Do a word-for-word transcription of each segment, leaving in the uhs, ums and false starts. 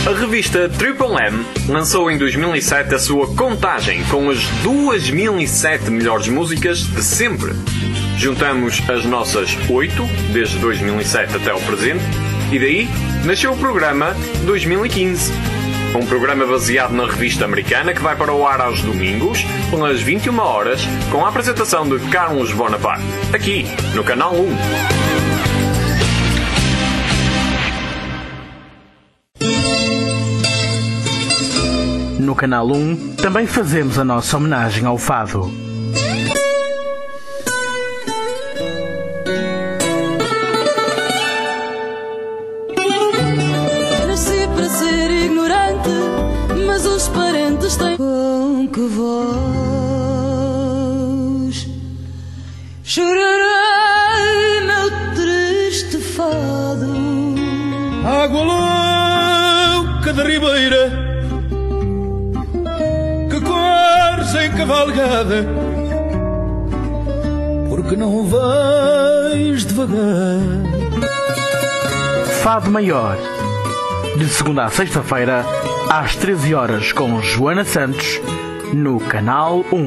A revista Triple M lançou em dois mil e sete a sua contagem com as duas mil e sete melhores músicas de sempre. Juntamos as nossas oito, desde dois mil e sete até o presente, e daí nasceu o programa dois mil e quinze. Um programa baseado na revista americana que vai para o ar aos domingos, pelas vinte e uma horas, com a apresentação de Carlos Bonaparte, aqui no Canal um. No Canal um também fazemos a nossa homenagem ao fado. Nasci para ser ignorante, mas os parentes têm com que voz chorarei meu triste fado. Água louca da ribeira sem cavalgada, porque não vais devagar. Fado Maior, de segunda a sexta-feira, às treze horas, com Joana Santos, no Canal um.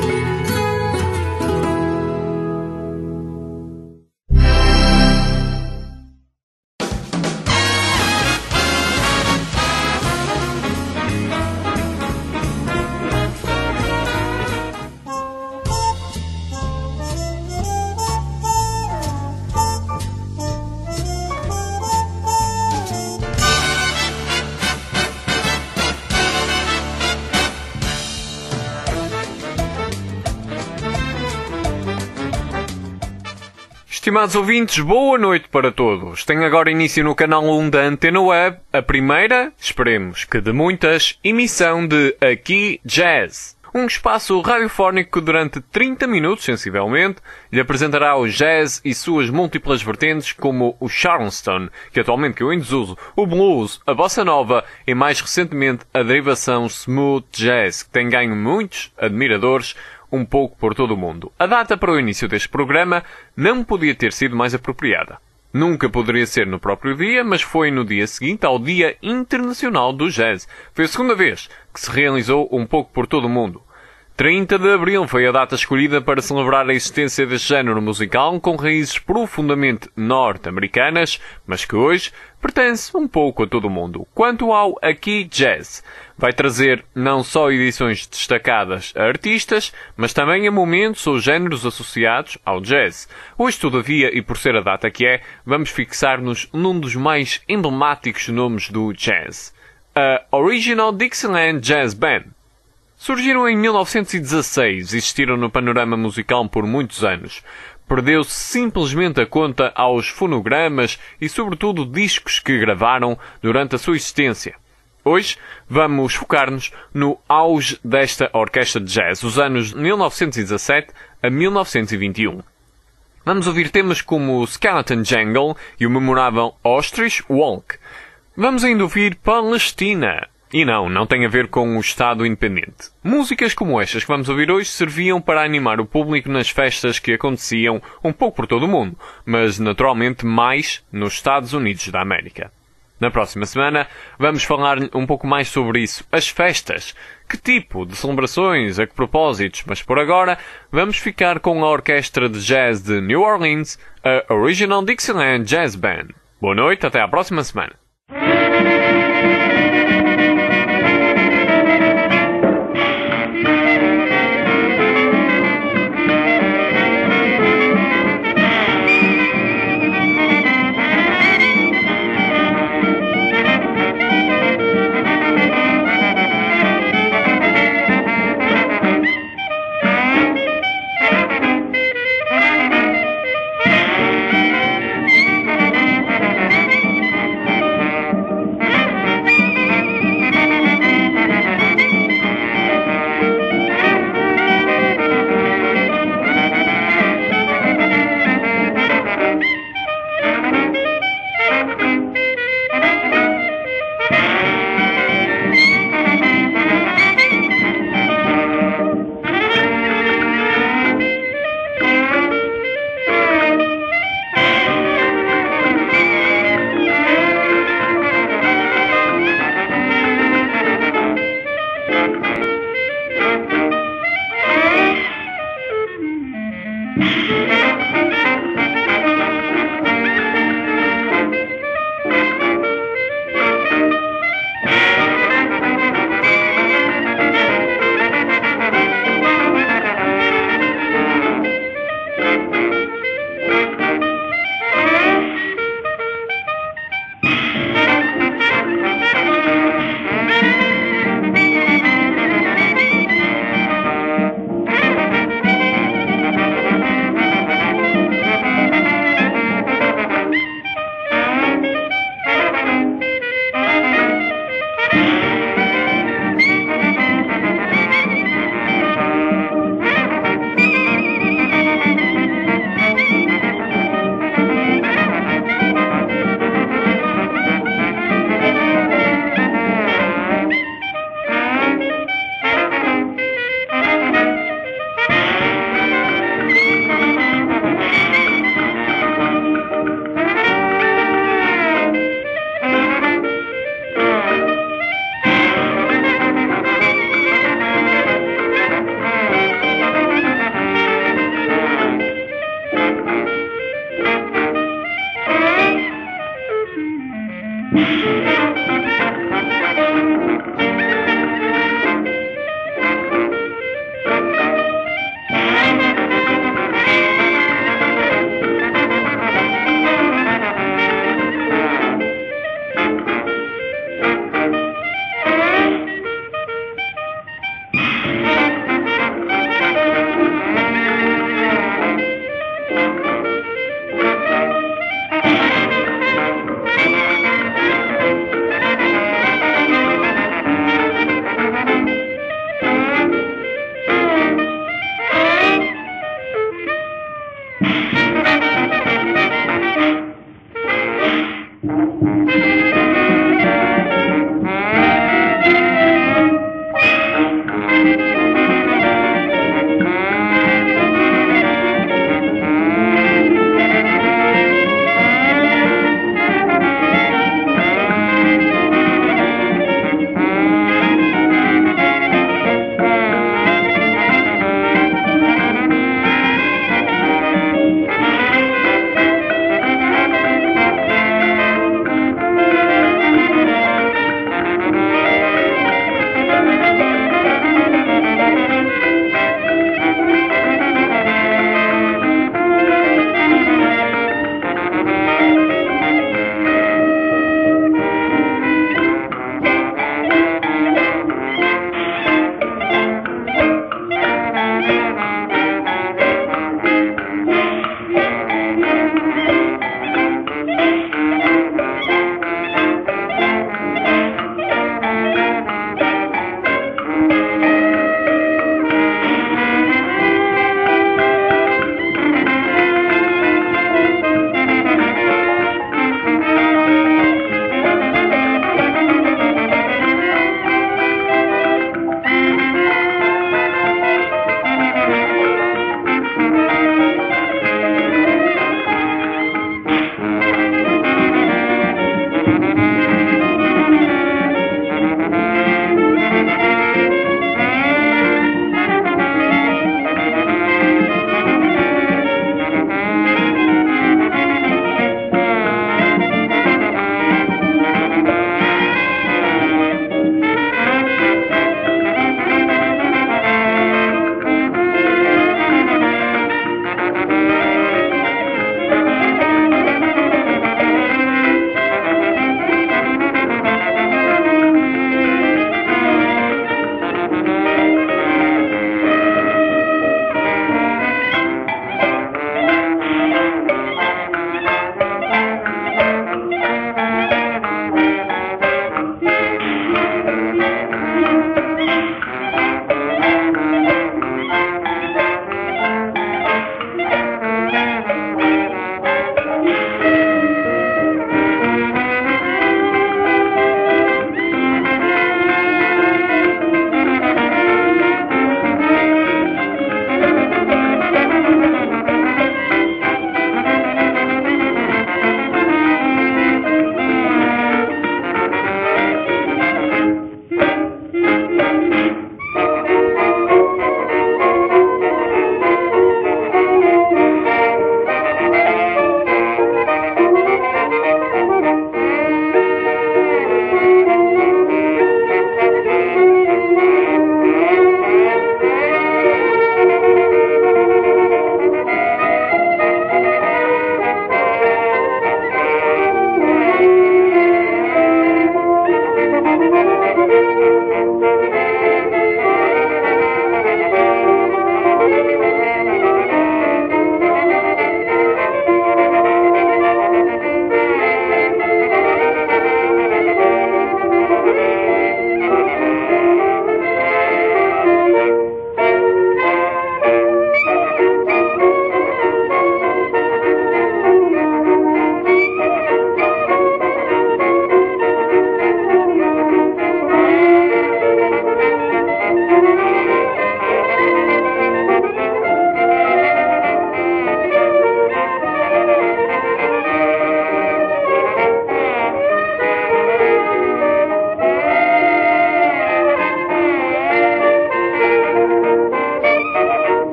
Estimados ouvintes, boa noite para todos. Tem agora início no Canal um da Antena Web a primeira, esperemos que de muitas, emissão de Aqui Jazz. Um espaço radiofónico que durante trinta minutos, sensivelmente, lhe apresentará o jazz e suas múltiplas vertentes como o charleston, que atualmente caiu em desuso, o blues, a bossa nova e mais recentemente a derivação smooth jazz, que tem ganho muitos admiradores um pouco por todo o mundo. A data para o início deste programa não podia ter sido mais apropriada. Nunca poderia ser no próprio dia, mas foi no dia seguinte ao Dia Internacional do Jazz. Foi a segunda vez que se realizou um pouco por todo o mundo. trinta de abril foi a data escolhida para celebrar a existência deste género musical com raízes profundamente norte-americanas, mas que hoje pertence um pouco a todo o mundo. Quanto ao Aqui Jazz, vai trazer não só edições destacadas a artistas, mas também a momentos ou géneros associados ao jazz. Hoje, todavia, e por ser a data que é, vamos fixar-nos num dos mais emblemáticos nomes do jazz. A Original Dixieland Jazz Band. Surgiram em mil novecentos e dezasseis e existiram no panorama musical por muitos anos. Perdeu-se simplesmente a conta aos fonogramas e, sobretudo, discos que gravaram durante a sua existência. Hoje vamos focar-nos no auge desta orquestra de jazz, os anos mil novecentos e dezassete a mil novecentos e vinte e um. Vamos ouvir temas como o Skeleton Jangle e o memorável Ostrich Walk. Vamos ainda ouvir Palestina. E não, não tem a ver com o Estado independente. Músicas como estas que vamos ouvir hoje serviam para animar o público nas festas que aconteciam um pouco por todo o mundo, mas naturalmente mais nos Estados Unidos da América. Na próxima semana vamos falar um pouco mais sobre isso, as festas, que tipo de celebrações, a que propósitos, mas por agora vamos ficar com a Orquestra de Jazz de New Orleans, a Original Dixieland Jazz Band. Boa noite, até à próxima semana.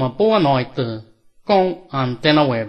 uma boa noite com a Antena Web.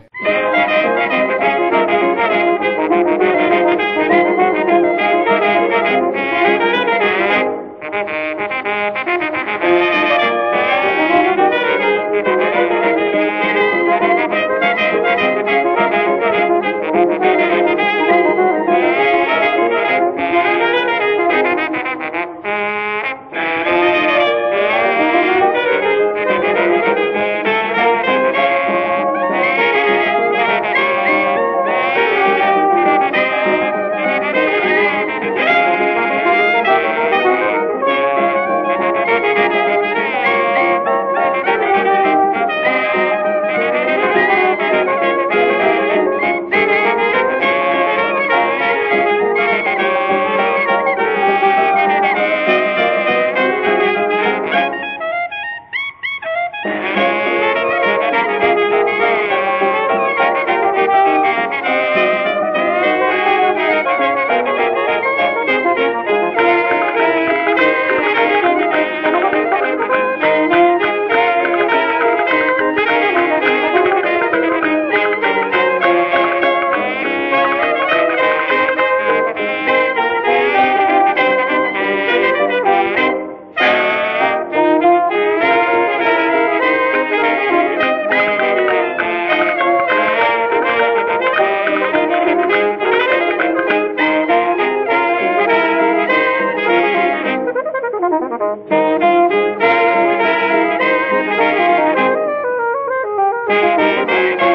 Thank you.